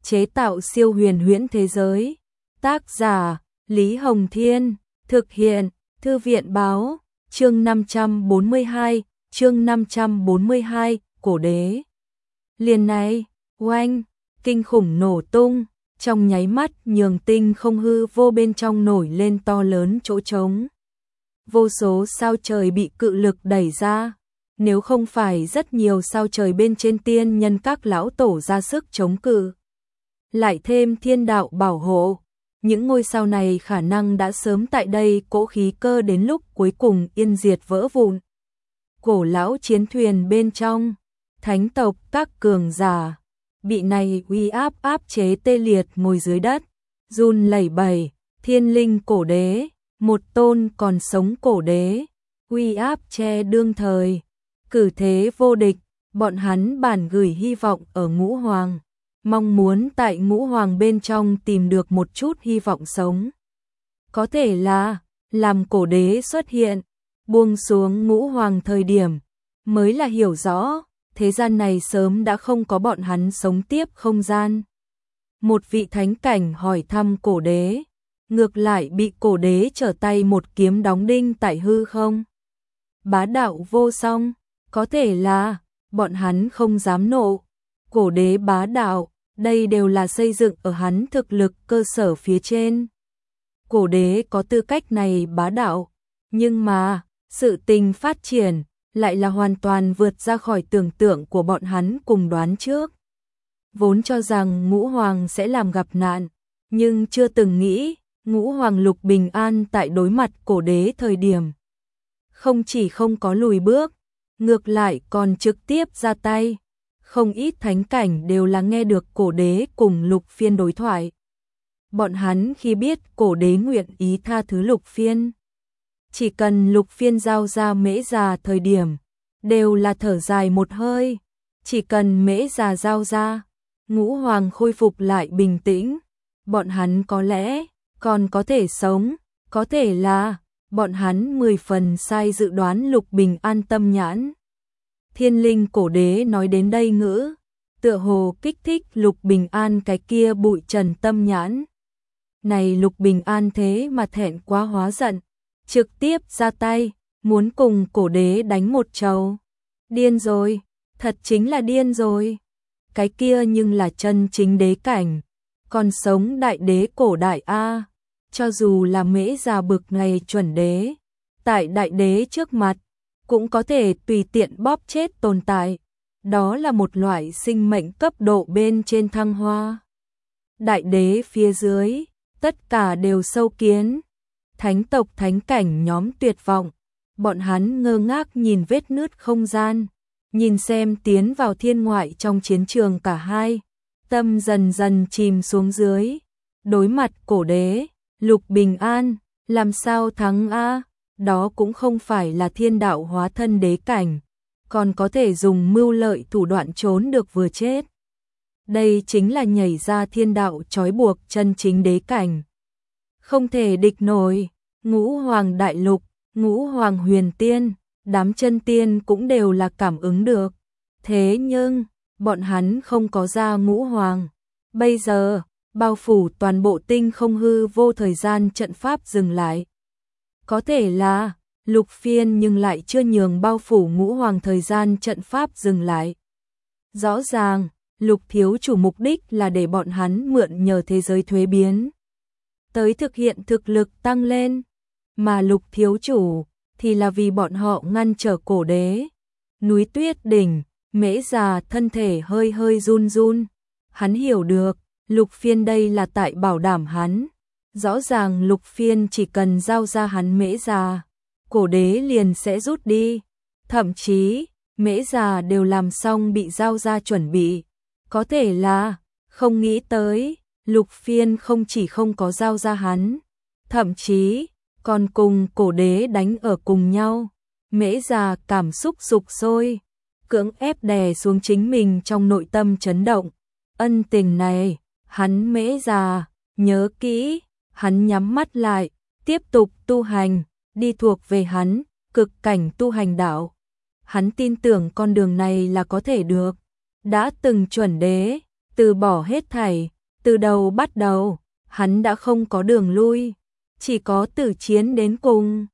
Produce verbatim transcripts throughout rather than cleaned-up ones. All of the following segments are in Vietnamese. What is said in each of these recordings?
chế tạo siêu huyền huyễn thế giới. Tác giả Lý Hồng Thiên, thực hiện Thư viện Báo, chương năm trăm bốn mươi hai, chương năm trăm bốn mươi hai, cổ đế. Liền này, oanh, kinh khủng nổ tung, trong nháy mắt nhường tinh không hư vô bên trong nổi lên to lớn chỗ trống. Vô số sao trời bị cự lực đẩy ra, nếu không phải rất nhiều sao trời bên trên tiên nhân các lão tổ ra sức chống cự, lại thêm thiên đạo bảo hộ, những ngôi sao này khả năng đã sớm tại đây cỗ khí cơ đến lúc cuối cùng yên diệt vỡ vụn. Cổ lão chiến thuyền bên trong, thánh tộc các cường giả bị này uy áp áp chế tê liệt ngồi dưới đất, run lẩy bẩy. Thiên linh cổ đế, một tôn còn sống cổ đế, uy áp che đương thời, cử thế vô địch. Bọn hắn bản gửi hy vọng ở Ngũ Hoàng, mong muốn tại Ngũ Hoàng bên trong tìm được một chút hy vọng sống. Có thể là, làm cổ đế xuất hiện, buông xuống Ngũ Hoàng thời điểm, mới là hiểu rõ, thế gian này sớm đã không có bọn hắn sống tiếp không gian. Một vị thánh cảnh hỏi thăm cổ đế, ngược lại bị cổ đế trở tay một kiếm đóng đinh tại hư không. Bá đạo vô song, có thể là, bọn hắn không dám nộ. Cổ đế bá đạo, đây đều là xây dựng ở hắn thực lực cơ sở phía trên. Cổ đế có tư cách này bá đạo, nhưng mà, sự tình phát triển, lại là hoàn toàn vượt ra khỏi tưởng tượng của bọn hắn cùng đoán trước. Vốn cho rằng Ngũ Hoàng sẽ làm gặp nạn, nhưng chưa từng nghĩ, Ngũ Hoàng Lục bình an tại đối mặt cổ đế thời điểm. Không chỉ không có lùi bước, ngược lại còn trực tiếp ra tay. Không ít thánh cảnh đều là nghe được cổ đế cùng Lục Phiên đối thoại. Bọn hắn khi biết cổ đế nguyện ý tha thứ Lục Phiên, chỉ cần Lục Phiên giao ra mễ già thời điểm, đều là thở dài một hơi. Chỉ cần mễ già giao ra, Ngũ Hoàng khôi phục lại bình tĩnh, bọn hắn có lẽ còn có thể sống. Có thể là bọn hắn mười phần sai dự đoán Lục bình an tâm nhãn. Thiên linh cổ đế nói đến đây ngữ, tựa hồ kích thích Lục bình an cái kia bụi trần tâm nhãn. Này Lục bình an thế mà thẹn quá hóa giận, trực tiếp ra tay, muốn cùng cổ đế đánh một trầu. Điên rồi, thật chính là điên rồi. Cái kia nhưng là chân chính đế cảnh, còn sống đại đế cổ đại A. Cho dù là mễ già bực này chuẩn đế, tại đại đế trước mặt, cũng có thể tùy tiện bóp chết tồn tại. Đó là một loại sinh mệnh cấp độ bên trên thăng hoa. Đại đế phía dưới, tất cả đều sâu kiến. Thánh tộc thánh cảnh nhóm tuyệt vọng, bọn hắn ngơ ngác nhìn vết nứt không gian, nhìn xem tiến vào thiên ngoại trong chiến trường cả hai, tâm dần dần chìm xuống dưới. Đối mặt cổ đế, Lục bình an, làm sao thắng a? Đó cũng không phải là thiên đạo hóa thân đế cảnh, còn có thể dùng mưu lợi thủ đoạn trốn được vừa chết. Đây chính là nhảy ra thiên đạo trói buộc chân chính đế cảnh. Không thể địch nổi. Ngũ Hoàng đại lục, Ngũ Hoàng huyền tiên, đám chân tiên cũng đều là cảm ứng được. Thế nhưng, bọn hắn không có ra Ngũ Hoàng. Bây giờ, bao phủ toàn bộ tinh không hư vô thời gian trận pháp dừng lại. Có thể là, Lục Phiên nhưng lại chưa nhường bao phủ Ngũ Hoàng thời gian trận pháp dừng lại. Rõ ràng, Lục thiếu chủ mục đích là để bọn hắn mượn nhờ thế giới thuế biến, tới thực hiện thực lực tăng lên. Mà Lục thiếu chủ thì là vì bọn họ ngăn trở cổ đế. Núi Tuyết đỉnh, mễ già thân thể hơi hơi run run. Hắn hiểu được, Lục Phiên đây là tại bảo đảm hắn. Rõ ràng Lục Phiên chỉ cần giao ra hắn mễ già, cổ đế liền sẽ rút đi. Thậm chí, mễ già đều làm xong bị giao ra chuẩn bị. Có thể là, không nghĩ tới, Lục Phiên không chỉ không có giao ra hắn, thậm chí còn cùng cổ đế đánh ở cùng nhau. Mễ già cảm xúc sục sôi, cưỡng ép đè xuống chính mình trong nội tâm chấn động. Ân tình này, hắn mễ già, nhớ kỹ, hắn nhắm mắt lại, tiếp tục tu hành, đi thuộc về hắn, cực cảnh tu hành đạo. Hắn tin tưởng con đường này là có thể được. Đã từng chuẩn đế, từ bỏ hết thảy, từ đầu bắt đầu, hắn đã không có đường lui, chỉ có tử chiến đến cùng.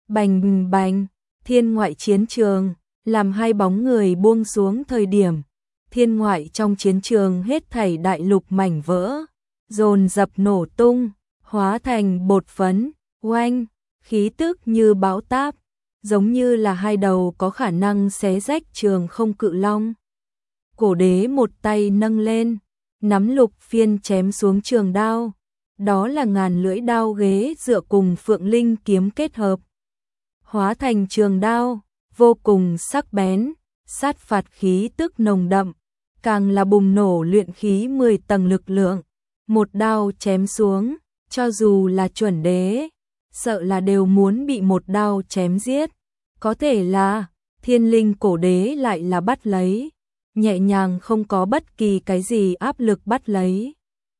Bành bành, thiên ngoại chiến trường, làm hai bóng người buông xuống thời điểm, thiên ngoại trong chiến trường hết thảy đại lục mảnh vỡ, dồn dập nổ tung, hóa thành bột phấn, oanh, khí tức như bão táp, giống như là hai đầu có khả năng xé rách trường không cự long. Cổ đế một tay nâng lên, nắm Lục Phiên chém xuống trường đao, đó là ngàn lưỡi đao ghế dựa cùng Phượng Linh kiếm kết hợp, hóa thành trường đao, vô cùng sắc bén, sát phạt khí tức nồng đậm, càng là bùng nổ luyện khí mười tầng lực lượng, một đao chém xuống, cho dù là chuẩn đế, sợ là đều muốn bị một đao chém giết, có thể là Thiên Linh cổ đế lại là bắt lấy, nhẹ nhàng không có bất kỳ cái gì áp lực bắt lấy.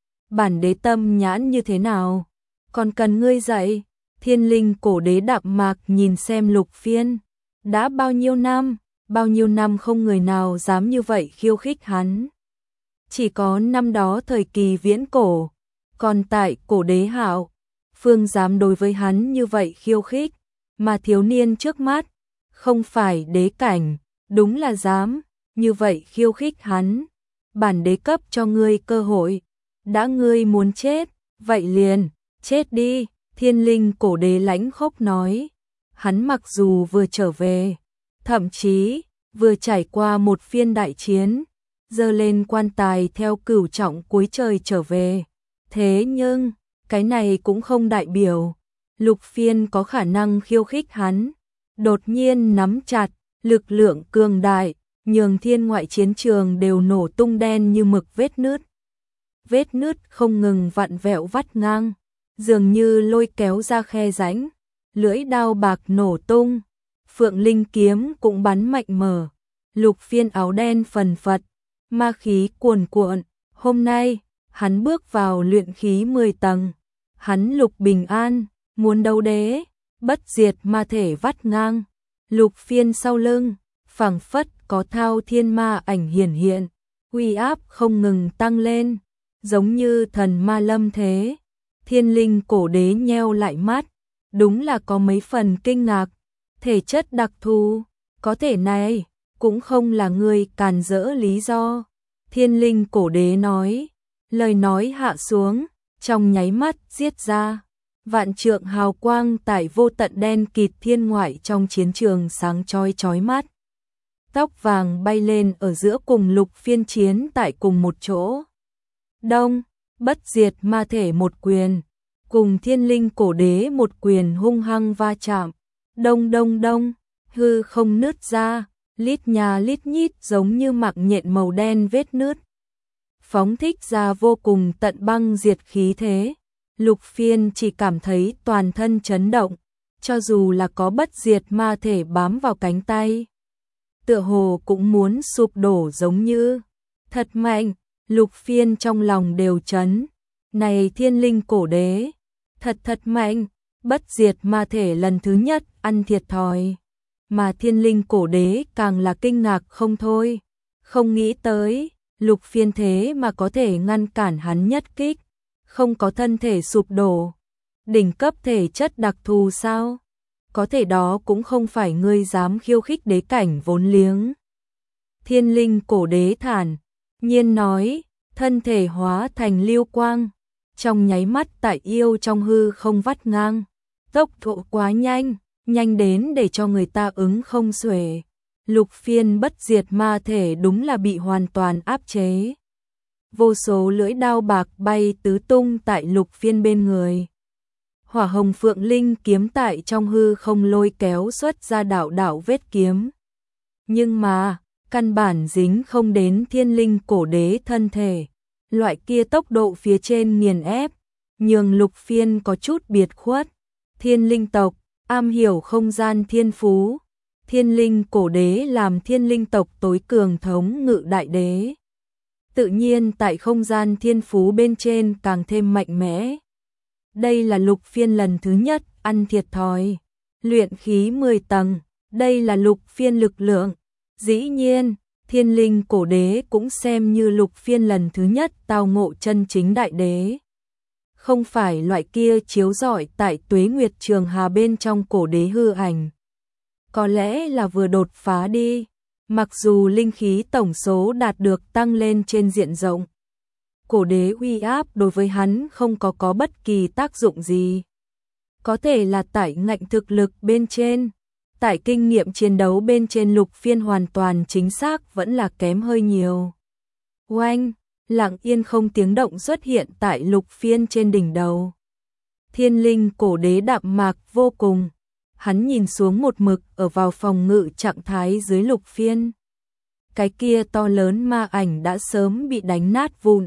Bản đế tâm nhãn như thế nào, còn cần ngươi dạy? Thiên Linh cổ đế đạm mạc nhìn xem Lục Phiên, đã bao nhiêu năm, bao nhiêu năm không người nào dám như vậy khiêu khích hắn. Chỉ có năm đó thời kỳ viễn cổ, còn tại cổ đế hạo, phương dám đối với hắn như vậy khiêu khích, mà thiếu niên trước mắt, không phải đế cảnh, đúng là dám như vậy khiêu khích hắn. Bản đế cấp cho ngươi cơ hội, đã ngươi muốn chết, vậy liền, chết đi. Thiên Linh cổ đế lãnh khốc nói, hắn mặc dù vừa trở về, thậm chí vừa trải qua một phiên đại chiến, giơ lên quan tài theo cửu trọng cuối trời trở về, thế nhưng cái này cũng không đại biểu Lục Phiên có khả năng khiêu khích hắn. Đột nhiên nắm chặt, lực lượng cường đại, nhường thiên ngoại chiến trường đều nổ tung đen như mực vết nứt. Vết nứt không ngừng vặn vẹo vắt ngang, dường như lôi kéo ra khe rãnh, lưỡi đao bạc nổ tung, Phượng Linh kiếm cũng bắn mạnh mở, Lục Phiên áo đen phần phật, ma khí cuồn cuộn, hôm nay, hắn bước vào luyện khí mười tầng, hắn Lục Bình An, muốn đấu đế, bất diệt ma thể vắt ngang, Lục Phiên sau lưng, phảng phất có thao thiên ma ảnh hiển hiện, uy áp không ngừng tăng lên, giống như thần ma lâm thế. Thiên Linh cổ đế nheo lại mắt, đúng là có mấy phần kinh ngạc, thể chất đặc thù, có thể này, cũng không là người càn rỡ lý do. Thiên Linh cổ đế nói, lời nói hạ xuống, trong nháy mắt giết ra, vạn trượng hào quang tại vô tận đen kịt thiên ngoại trong chiến trường sáng chói chói mắt. Tóc vàng bay lên ở giữa cùng Lục Phiên chiến tại cùng một chỗ. Đông, bất diệt ma thể một quyền, cùng Thiên Linh cổ đế một quyền hung hăng va chạm. Đông đông đông, hư không nứt ra, lít nhà lít nhít giống như mạng nhện màu đen vết nứt. Phóng thích ra vô cùng tận băng diệt khí thế. Lục Phiên chỉ cảm thấy toàn thân chấn động, cho dù là có bất diệt ma thể bám vào cánh tay, tựa hồ cũng muốn sụp đổ giống như. Thật mạnh, Lục Phiên trong lòng đều chấn. Này Thiên Linh cổ đế, thật thật mạnh, bất diệt ma thể lần thứ nhất ăn thiệt thòi. Mà Thiên Linh cổ đế càng là kinh ngạc không thôi, không nghĩ tới, Lục Phiên thế mà có thể ngăn cản hắn nhất kích, không có thân thể sụp đổ. Đỉnh cấp thể chất đặc thù sao? Có thể đó cũng không phải ngươi dám khiêu khích đế cảnh vốn liếng. Thiên Linh cổ đế thản nhiên nói, thân thể hóa thành lưu quang, trong nháy mắt tại yêu trong hư không vắt ngang, tốc độ quá nhanh, nhanh đến để cho người ta ứng không xuể. Lục Phiên bất diệt ma thể đúng là bị hoàn toàn áp chế. Vô số lưỡi đao bạc bay tứ tung tại Lục Phiên bên người. Hỏa hồng Phượng Linh kiếm tại trong hư không lôi kéo xuất ra đạo đạo vết kiếm. Nhưng mà, căn bản dính không đến Thiên Linh cổ đế thân thể. Loại kia tốc độ phía trên nghiền ép, nhường Lục Phiên có chút biệt khuất. Thiên Linh tộc, am hiểu không gian thiên phú. Thiên Linh cổ đế làm Thiên Linh tộc tối cường thống ngự đại đế. Tự nhiên tại không gian thiên phú bên trên càng thêm mạnh mẽ. Đây là Lục Phiên lần thứ nhất ăn thiệt thòi. Luyện khí mười tầng, đây là Lục Phiên lực lượng. Dĩ nhiên, Thiên linh cổ đế cũng xem như Lục Phiên lần thứ nhất tao ngộ chân chính đại đế. Không phải loại kia chiếu rọi tại Tuế Nguyệt Trường Hà bên trong cổ đế hư ảnh. Có lẽ là vừa đột phá đi, mặc dù linh khí tổng số đạt được tăng lên trên diện rộng. Cổ đế uy áp đối với hắn không có có bất kỳ tác dụng gì. Có thể là tại ngạnh thực lực bên trên, tại kinh nghiệm chiến đấu bên trên Lục Phiên hoàn toàn chính xác vẫn là kém hơi nhiều. Oanh, lặng yên không tiếng động xuất hiện tại Lục Phiên trên đỉnh đầu. Thiên linh cổ đế đạm mạc vô cùng, hắn nhìn xuống một mực ở vào phòng ngự trạng thái dưới Lục Phiên. Cái kia to lớn ma ảnh đã sớm bị đánh nát vụn,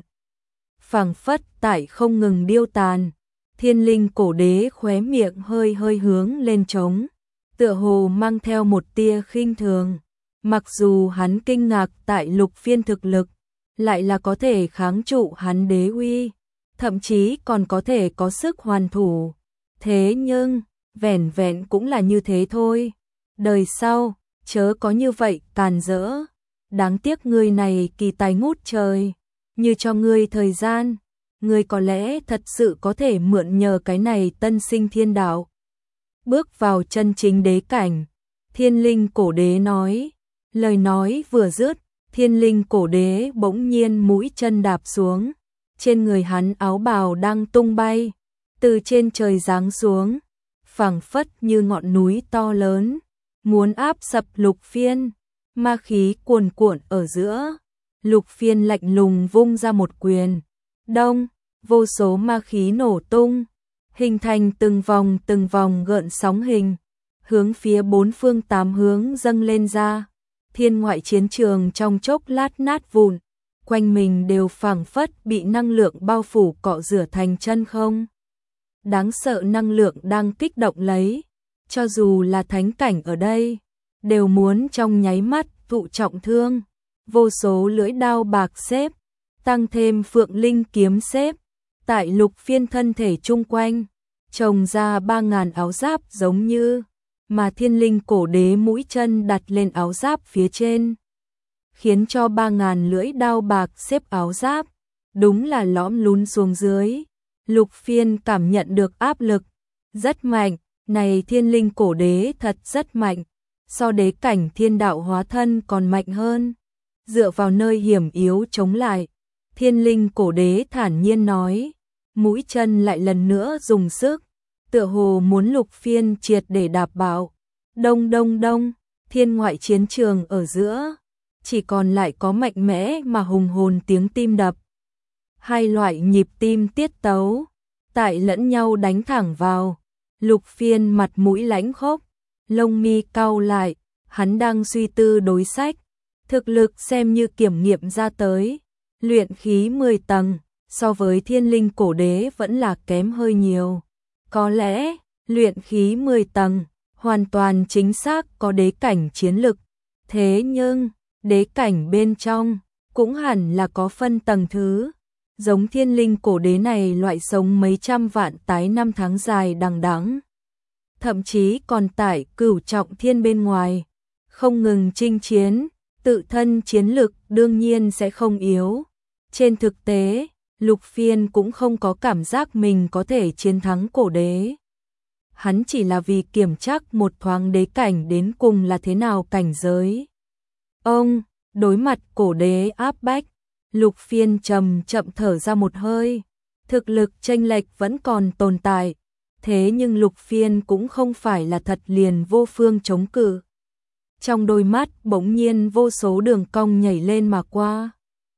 phảng phất tại không ngừng điêu tàn. Thiên linh cổ đế khóe miệng hơi hơi hướng lên trống, tựa hồ mang theo một tia khinh thường. Mặc dù hắn kinh ngạc tại Lục Phiên thực lực, lại là có thể kháng trụ hắn đế uy, thậm chí còn có thể có sức hoàn thủ. Thế nhưng, vẻn vẹn cũng là như thế thôi. Đời sau, chớ có như vậy càn rỡ. Đáng tiếc ngươi này kỳ tài ngút trời, như cho ngươi thời gian, ngươi có lẽ thật sự có thể mượn nhờ cái này tân sinh thiên đạo, bước vào chân chính đế cảnh. Thiên linh cổ đế nói, lời nói vừa dứt, thiên linh cổ đế bỗng nhiên mũi chân đạp xuống, trên người hắn áo bào đang tung bay, từ trên trời giáng xuống, phảng phất như ngọn núi to lớn, muốn áp sập Lục Phiên. Ma khí cuồn cuộn ở giữa, Lục Phiên lạnh lùng vung ra một quyền, đông, vô số ma khí nổ tung, hình thành từng vòng từng vòng gợn sóng hình, hướng phía bốn phương tám hướng dâng lên ra. Thiên ngoại chiến trường trong chốc lát nát vụn, quanh mình đều phảng phất bị năng lượng bao phủ cọ rửa thành chân không. Đáng sợ năng lượng đang kích động lấy, cho dù là thánh cảnh ở đây, đều muốn trong nháy mắt thụ trọng thương. Vô số lưỡi đao bạc xếp, tăng thêm phượng linh kiếm xếp, tại Lục Phiên thân thể chung quanh, trồng ra ba ngàn áo giáp giống như, mà thiên linh cổ đế mũi chân đặt lên áo giáp phía trên, khiến cho ba ngàn lưỡi đao bạc xếp áo giáp, đúng là lõm lún xuống dưới. Lục Phiên cảm nhận được áp lực, rất mạnh, này thiên linh cổ đế thật rất mạnh, so đế cảnh thiên đạo hóa thân còn mạnh hơn. Dựa vào nơi hiểm yếu chống lại, thiên linh cổ đế thản nhiên nói, mũi chân lại lần nữa dùng sức, tựa hồ muốn Lục Phiên triệt để đạp bạo. Đông đông đông, thiên ngoại chiến trường ở giữa, chỉ còn lại có mạnh mẽ mà hùng hồn tiếng tim đập. Hai loại nhịp tim tiết tấu, tại lẫn nhau đánh thẳng vào. Lục Phiên mặt mũi lãnh khốc, lông mi cau lại, hắn đang suy tư đối sách. Thực lực xem như kiểm nghiệm ra tới, luyện khí mười tầng, so với thiên linh cổ đế vẫn là kém hơi nhiều. Có lẽ, luyện khí mười tầng, hoàn toàn chính xác có đế cảnh chiến lực. Thế nhưng, đế cảnh bên trong, cũng hẳn là có phân tầng thứ. Giống thiên linh cổ đế này loại sống mấy trăm vạn tái năm tháng dài đằng đẵng, thậm chí còn tại cửu trọng thiên bên ngoài, không ngừng chinh chiến, tự thân chiến lực đương nhiên sẽ không yếu. Trên thực tế, Lục Phiên cũng không có cảm giác mình có thể chiến thắng cổ đế. Hắn chỉ là vì kiểm chắc một thoáng đế cảnh đến cùng là thế nào cảnh giới. Ông, đối mặt cổ đế áp bách, Lục Phiên chậm chậm thở ra một hơi. Thực lực chênh lệch vẫn còn tồn tại, thế nhưng Lục Phiên cũng không phải là thật liền vô phương chống cự. Trong đôi mắt bỗng nhiên vô số đường cong nhảy lên mà qua.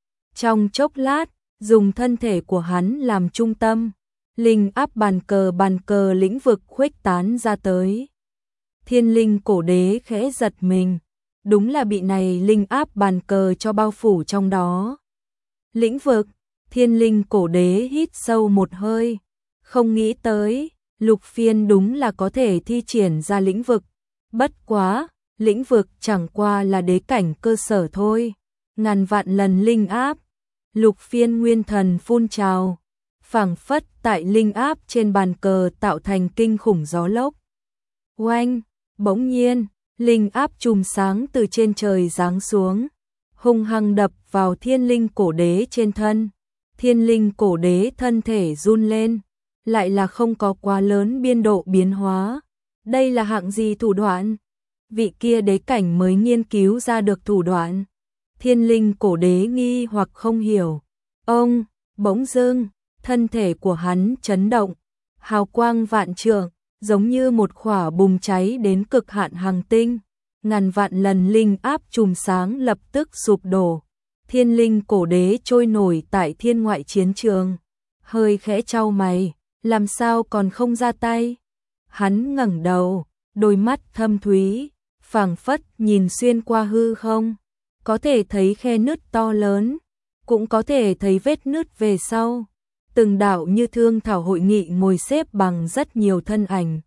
Trong chốc lát, dùng thân thể của hắn làm trung tâm, linh áp bàn cờ bàn cờ lĩnh vực khuếch tán ra tới. Thiên linh cổ đế khẽ giật mình, đúng là bị này linh áp bàn cờ cho bao phủ trong đó. Lĩnh vực, thiên linh cổ đế hít sâu một hơi, không nghĩ tới, Lục Phiên đúng là có thể thi triển ra lĩnh vực. Bất quá, lĩnh vực chẳng qua là đế cảnh cơ sở thôi, ngàn vạn lần linh áp. Lục Phiên nguyên thần phun trào, phảng phất tại linh áp trên bàn cờ tạo thành kinh khủng gió lốc. Oanh, bỗng nhiên, linh áp chùm sáng từ trên trời giáng xuống, hung hăng đập vào thiên linh cổ đế trên thân. Thiên linh cổ đế thân thể run lên, lại là không có quá lớn biên độ biến hóa. Đây là hạng gì thủ đoạn? Vị kia đế cảnh mới nghiên cứu ra được thủ đoạn. Thiên linh cổ đế nghi hoặc không hiểu. Ông, bỗng dưng, thân thể của hắn chấn động, hào quang vạn trượng, giống như một khỏa bùng cháy đến cực hạn hành tinh. Ngàn vạn lần linh áp chùm sáng lập tức sụp đổ. Thiên linh cổ đế trôi nổi tại thiên ngoại chiến trường. Hơi khẽ chau mày, làm sao còn không ra tay? Hắn ngẩng đầu, đôi mắt thâm thúy, phảng phất nhìn xuyên qua hư không. Có thể thấy khe nứt to lớn, cũng có thể thấy vết nứt về sau. Từng đạo như thương thảo hội nghị ngồi xếp bằng rất nhiều thân ảnh.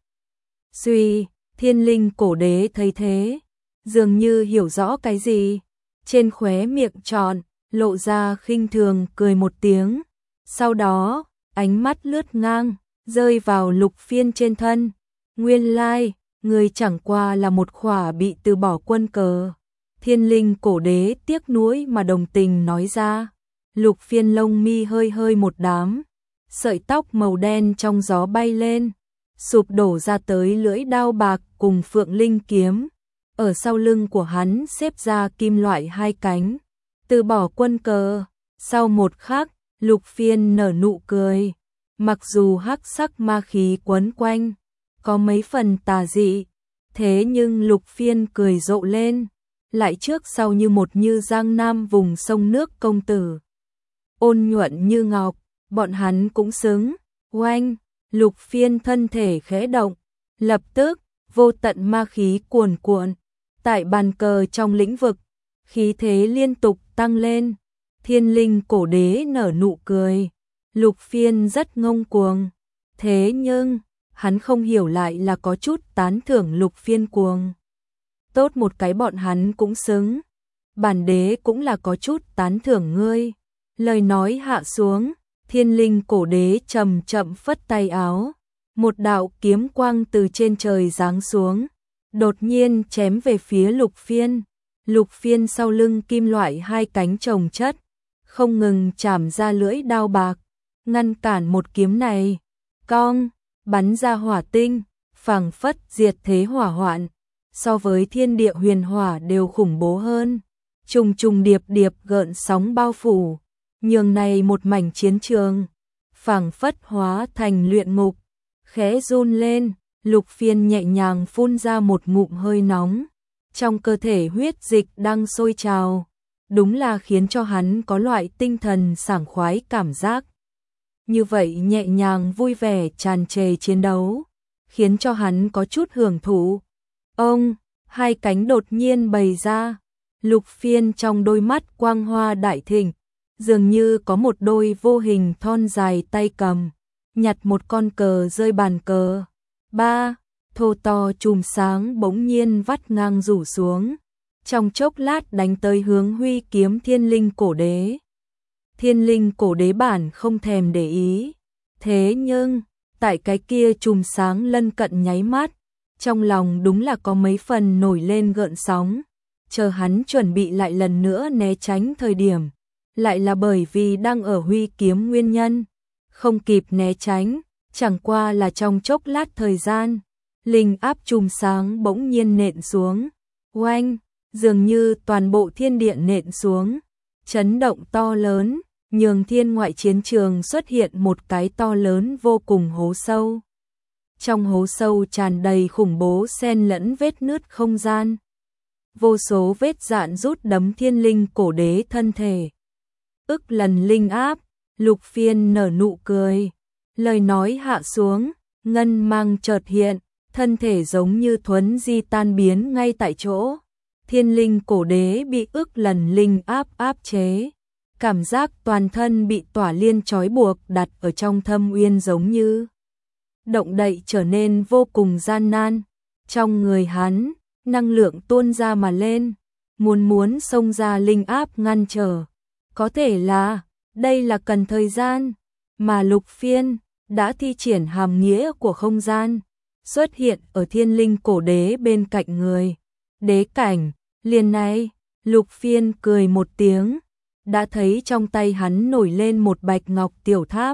Suy, thiên linh cổ đế thấy thế, dường như hiểu rõ cái gì. Trên khóe miệng tròn, lộ ra khinh thường cười một tiếng. Sau đó, ánh mắt lướt ngang, rơi vào Lục Phiên trên thân. Nguyên lai, người chẳng qua là một khỏa bị từ bỏ quân cờ. Thiên linh cổ đế tiếc nuối mà đồng tình nói ra. Lục Phiên lông mi hơi hơi một đám, sợi tóc màu đen trong gió bay lên, sụp đổ ra tới lưỡi đao bạc cùng phượng linh kiếm. Ở sau lưng của hắn xếp ra kim loại hai cánh, từ bỏ quân cờ. Sau một khắc, Lục Phiên nở nụ cười, mặc dù hắc sắc ma khí quấn quanh, có mấy phần tà dị, thế nhưng Lục Phiên cười rộ lên, lại trước sau như một như giang nam vùng sông nước công tử. Ôn nhuận như ngọc, bọn hắn cũng xứng. Oanh, Lục Phiên thân thể khẽ động, lập tức, vô tận ma khí cuồn cuộn. Tại bàn cờ trong lĩnh vực, khí thế liên tục tăng lên. Thiên linh cổ đế nở nụ cười. Lục Phiên rất ngông cuồng. Thế nhưng, hắn không hiểu lại là có chút tán thưởng Lục Phiên cuồng. Tốt một cái bọn hắn cũng xứng. Bản đế cũng là có chút tán thưởng ngươi. Lời nói hạ xuống, thiên linh cổ đế chậm chậm phất tay áo. Một đạo kiếm quang từ trên trời giáng xuống, đột nhiên chém về phía Lục Phiên. Lục Phiên sau lưng kim loại hai cánh chồng chất, không ngừng chảm ra lưỡi đao bạc, ngăn cản một kiếm này. Cong, bắn ra hỏa tinh, phảng phất diệt thế hỏa hoạn, so với thiên địa huyền hỏa đều khủng bố hơn. Trùng trùng điệp điệp gợn sóng bao phủ, nhường này một mảnh chiến trường, phảng phất hóa thành luyện ngục. Khẽ run lên, Lục Phiên nhẹ nhàng phun ra một ngụm hơi nóng, trong cơ thể huyết dịch đang sôi trào, đúng là khiến cho hắn có loại tinh thần sảng khoái cảm giác. Như vậy nhẹ nhàng vui vẻ tràn trề chiến đấu, khiến cho hắn có chút hưởng thụ. Ông, hai cánh đột nhiên bày ra, Lục Phiên trong đôi mắt quang hoa đại thịnh, dường như có một đôi vô hình thon dài tay cầm, nhặt một con cờ rơi bàn cờ. Ba, thô to chùm sáng bỗng nhiên vắt ngang rủ xuống, trong chốc lát đánh tới hướng huy kiếm thiên linh cổ đế. Thiên linh cổ đế bản không thèm để ý, thế nhưng, tại cái kia chùm sáng lân cận nháy mắt, trong lòng đúng là có mấy phần nổi lên gợn sóng. Chờ hắn chuẩn bị lại lần nữa né tránh thời điểm, lại là bởi vì đang ở huy kiếm nguyên nhân, không kịp né tránh, chẳng qua là trong chốc lát thời gian, linh áp chùm sáng bỗng nhiên nện xuống. Oanh, dường như toàn bộ thiên địa nện xuống, chấn động to lớn, nhường thiên ngoại chiến trường xuất hiện một cái to lớn vô cùng hố sâu. Trong hố sâu tràn đầy khủng bố xen lẫn vết nứt không gian. Vô số vết dạn rút đấm thiên linh cổ đế thân thể. Ức lần linh áp, Lục Phiên nở nụ cười. Lời nói hạ xuống, ngân mang chợt hiện, thân thể giống như thuấn di tan biến ngay tại chỗ. Thiên linh cổ đế bị ức lần linh áp áp chế. Cảm giác toàn thân bị tỏa liên trói buộc đặt ở trong thâm uyên giống như động đậy trở nên vô cùng gian nan. Trong người hắn, năng lượng tuôn ra mà lên, muốn muốn xông ra linh áp ngăn trở. Có thể là, đây là cần thời gian, mà Lục Phiên đã thi triển hàm nghĩa của không gian, xuất hiện ở thiên linh cổ đế bên cạnh người. Đế cảnh, liền này, Lục Phiên cười một tiếng, đã thấy trong tay hắn nổi lên một bạch ngọc tiểu tháp.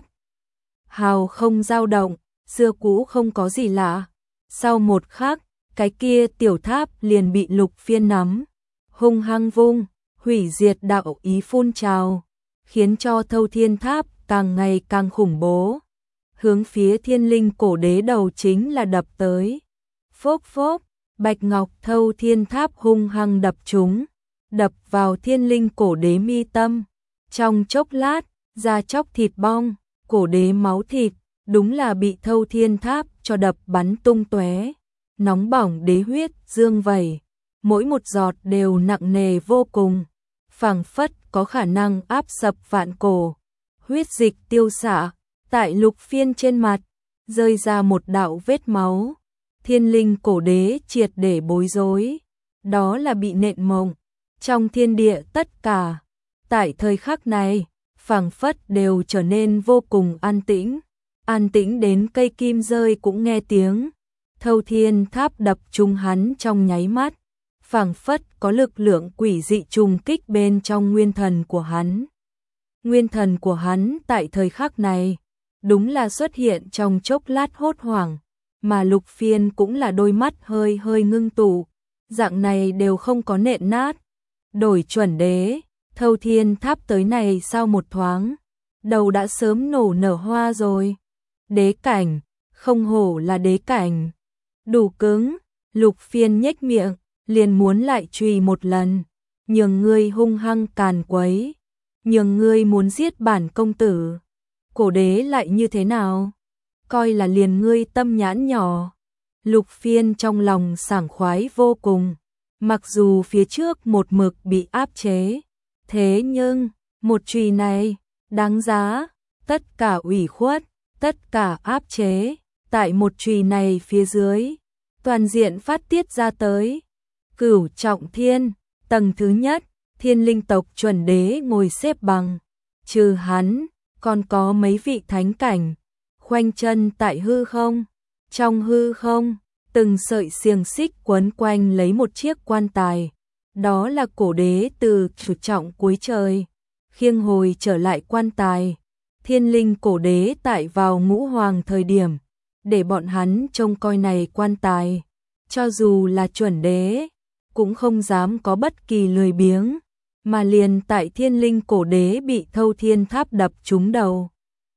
Hào không dao động, xưa cũ không có gì lạ. Sau một khắc, cái kia tiểu tháp liền bị Lục Phiên nắm, hung hăng vung, hủy diệt đạo ý phun trào, khiến cho Thâu Thiên Tháp càng ngày càng khủng bố. Hướng phía Thiên Linh Cổ Đế đầu chính là đập tới. Phốc phốc, bạch ngọc Thâu Thiên Tháp hung hăng đập trúng, đập vào Thiên Linh Cổ Đế mi tâm. Trong chốc lát, da chóc thịt bong, cổ đế máu thịt, đúng là bị Thâu Thiên Tháp cho đập bắn tung tóe. Nóng bỏng đế huyết dương vẩy, mỗi một giọt đều nặng nề vô cùng, phảng phất có khả năng áp sập vạn cổ. Huyết dịch tiêu xạ, tại Lục Phiên trên mặt, rơi ra một đạo vết máu. Thiên Linh Cổ Đế triệt để bối rối, đó là bị nện mộng. Trong thiên địa tất cả, tại thời khắc này, phảng phất đều trở nên vô cùng an tĩnh, an tĩnh đến cây kim rơi cũng nghe tiếng. Thâu Thiên Tháp đập trúng hắn trong nháy mắt, phảng phất có lực lượng quỷ dị trùng kích bên trong nguyên thần của hắn. Nguyên thần của hắn tại thời khắc này, đúng là xuất hiện trong chốc lát hốt hoảng, mà Lục Phiên cũng là đôi mắt hơi hơi ngưng tụ, dạng này đều không có nện nát. Đổi chuẩn đế, Thâu Thiên Tháp tới này sau một thoáng, đầu đã sớm nổ nở hoa rồi. Đế cảnh, không hổ là đế cảnh. Đủ cứng, Lục Phiên nhếch miệng, liền muốn lại chùy một lần, nhường ngươi hung hăng càn quấy, nhường ngươi muốn giết bản công tử. Cổ đế lại như thế nào? Coi là liền ngươi tâm nhãn nhỏ. Lục Phiên trong lòng sảng khoái vô cùng, mặc dù phía trước một mực bị áp chế, thế nhưng, một chùy này, đáng giá, tất cả ủy khuất, tất cả áp chế, tại một chùy này phía dưới, toàn diện phát tiết ra tới. Cửu trọng thiên, tầng thứ nhất, Thiên Linh tộc chuẩn đế ngồi xếp bằng, trừ hắn, còn có mấy vị thánh cảnh, khoanh chân tại hư không. Trong hư không, từng sợi xiềng xích quấn quanh lấy một chiếc quan tài, đó là cổ đế từ cửu trọng cuối trời khiêng hồi trở lại quan tài. Thiên Linh Cổ Đế tại vào ngũ hoàng thời điểm, để bọn hắn trông coi này quan tài, cho dù là chuẩn đế, cũng không dám có bất kỳ lười biếng, mà liền tại Thiên Linh Cổ Đế bị Thâu Thiên Tháp đập trúng đầu,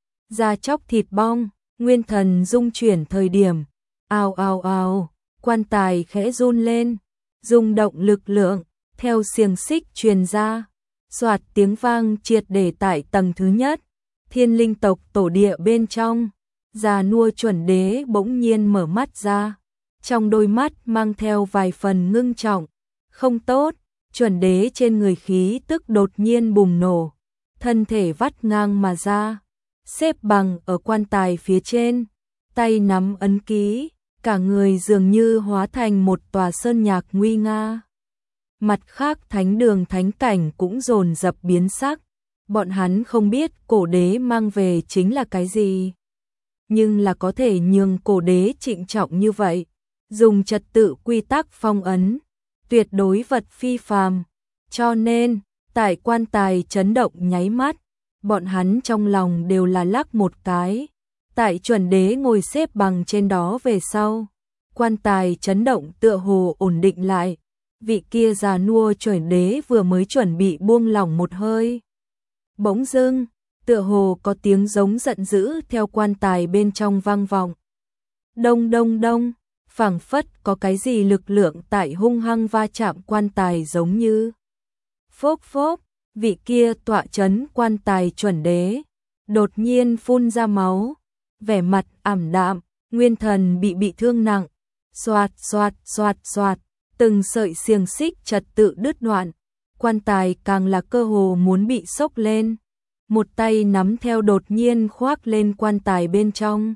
da chóc thịt bong, nguyên thần rung chuyển thời điểm, ào ào ào, quan tài khẽ run lên, rung động lực lượng, theo xiềng xích truyền ra, xoạt tiếng vang triệt để tại tầng thứ nhất, Thiên Linh tộc tổ địa bên trong. Già nua chuẩn đế bỗng nhiên mở mắt ra, trong đôi mắt mang theo vài phần ngưng trọng. Không tốt, chuẩn đế trên người khí tức đột nhiên bùng nổ, thân thể vắt ngang mà ra, xếp bằng ở quan tài phía trên, tay nắm ấn ký, cả người dường như hóa thành một tòa sơn nhạc nguy nga. Mặt khác thánh đường thánh cảnh cũng dồn dập biến sắc, bọn hắn không biết cổ đế mang về chính là cái gì, nhưng là có thể nhường cổ đế trịnh trọng như vậy, dùng trật tự quy tắc phong ấn, tuyệt đối vật phi phàm, cho nên, tại quan tài chấn động nháy mắt, bọn hắn trong lòng đều là lắc một cái. Tại chuẩn đế ngồi xếp bằng trên đó về sau, quan tài chấn động tựa hồ ổn định lại, vị kia già nua chuẩn đế vừa mới chuẩn bị buông lỏng một hơi. Bỗng dưng, tựa hồ có tiếng giống giận dữ theo quan tài bên trong vang vọng. Đông đông đông, phảng phất có cái gì lực lượng tại hung hăng va chạm quan tài giống như. Phốc phốc, vị kia tọa chấn quan tài chuẩn đế, đột nhiên phun ra máu, vẻ mặt ảm đạm, nguyên thần bị bị thương nặng. Xoạt xoạt xoạt xoạt, từng sợi xiềng xích trật tự đứt đoạn, quan tài càng là cơ hồ muốn bị xốc lên. Một tay nắm theo đột nhiên khoác lên quan tài bên trong.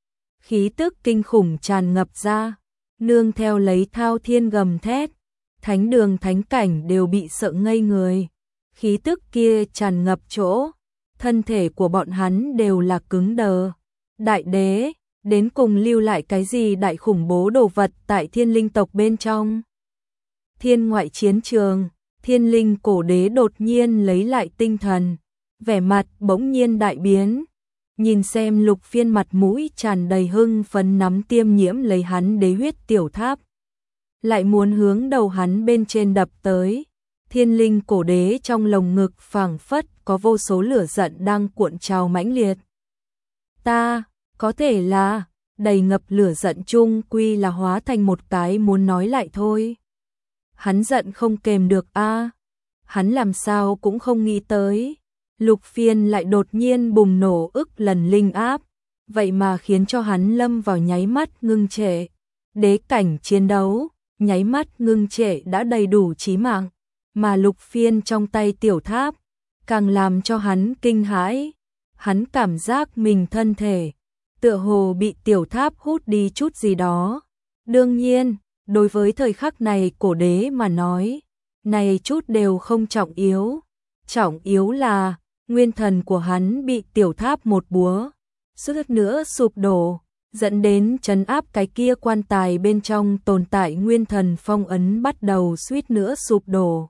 Khí tức kinh khủng tràn ngập ra, nương theo lấy thao thiên gầm thét. Thánh đường thánh cảnh đều bị sợ ngây người. Khí tức kia tràn ngập chỗ, thân thể của bọn hắn đều là cứng đờ. Đại đế, đến cùng lưu lại cái gì đại khủng bố đồ vật tại Thiên Linh tộc bên trong? Thiên ngoại chiến trường, Thiên Linh cổ đế đột nhiên lấy lại tinh thần, vẻ mặt bỗng nhiên đại biến. Nhìn xem Lục Phiên mặt mũi tràn đầy hưng phấn nắm tiêm nhiễm lấy hắn đế huyết tiểu tháp, lại muốn hướng đầu hắn bên trên đập tới. Thiên Linh cổ đế trong lồng ngực phảng phất có vô số lửa giận đang cuộn trào mãnh liệt. Ta, có thể là, đầy ngập lửa giận chung quy là hóa thành một cái muốn nói lại thôi. Hắn giận không kềm được a. Hắn làm sao cũng không nghĩ tới, Lục Phiên lại đột nhiên bùng nổ ức lần linh áp, vậy mà khiến cho hắn lâm vào nháy mắt ngưng trệ. Đế cảnh chiến đấu, nháy mắt ngưng trệ đã đầy đủ chí mạng, mà Lục Phiên trong tay tiểu tháp càng làm cho hắn kinh hãi. Hắn cảm giác mình thân thể tựa hồ bị tiểu tháp hút đi chút gì đó. Đương nhiên, đối với thời khắc này cổ đế mà nói, này chút đều không trọng yếu. Trọng yếu là nguyên thần của hắn bị tiểu tháp một búa suýt nữa sụp đổ, dẫn đến trấn áp cái kia quan tài bên trong tồn tại nguyên thần phong ấn bắt đầu suýt nữa sụp đổ.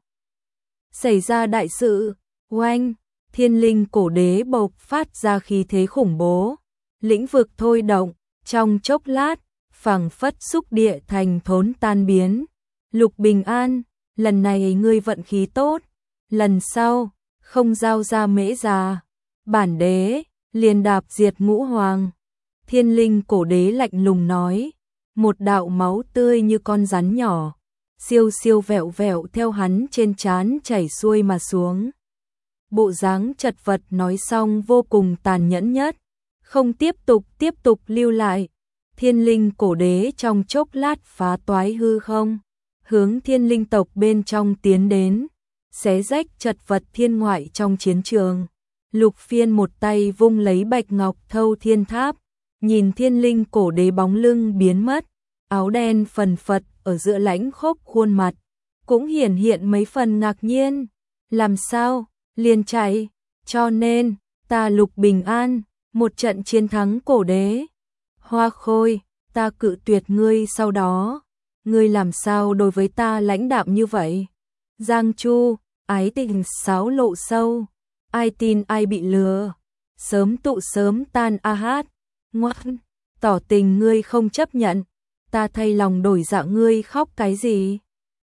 Xảy ra đại sự, oanh, Thiên Linh cổ đế bộc phát ra khí thế khủng bố, lĩnh vực thôi động, trong chốc lát, phảng phất xúc địa thành thốn tan biến. Lục Bình An, lần này ngươi vận khí tốt, lần sau, không giao ra mễ già, bản đế, liền đạp diệt ngũ hoàng. Thiên Linh cổ đế lạnh lùng nói, một đạo máu tươi như con rắn nhỏ, siêu siêu vẹo vẹo theo hắn trên trán chảy xuôi mà xuống. Bộ dáng chật vật nói xong vô cùng tàn nhẫn nhất, không tiếp tục tiếp tục lưu lại. Thiên Linh cổ đế trong chốc lát phá toái hư không, hướng Thiên Linh tộc bên trong tiến đến, xé rách chật vật thiên ngoại trong chiến trường. Lục Phiên một tay vung lấy bạch ngọc thâu thiên tháp, nhìn Thiên Linh cổ đế bóng lưng biến mất, áo đen phần phật ở giữa lãnh khốc khuôn mặt, cũng hiển hiện mấy phần ngạc nhiên. Làm sao, liền chạy, cho nên, ta Lục Bình An, một trận chiến thắng cổ đế. Hoa Khôi, ta cự tuyệt ngươi sau đó, ngươi làm sao đối với ta lãnh đạm như vậy? Giang Chu, ái tình sáo lộ sâu, ai tin ai bị lừa, sớm tụ sớm tan a hát, ngoan, tỏ tình ngươi không chấp nhận, ta thay lòng đổi dạ ngươi khóc cái gì?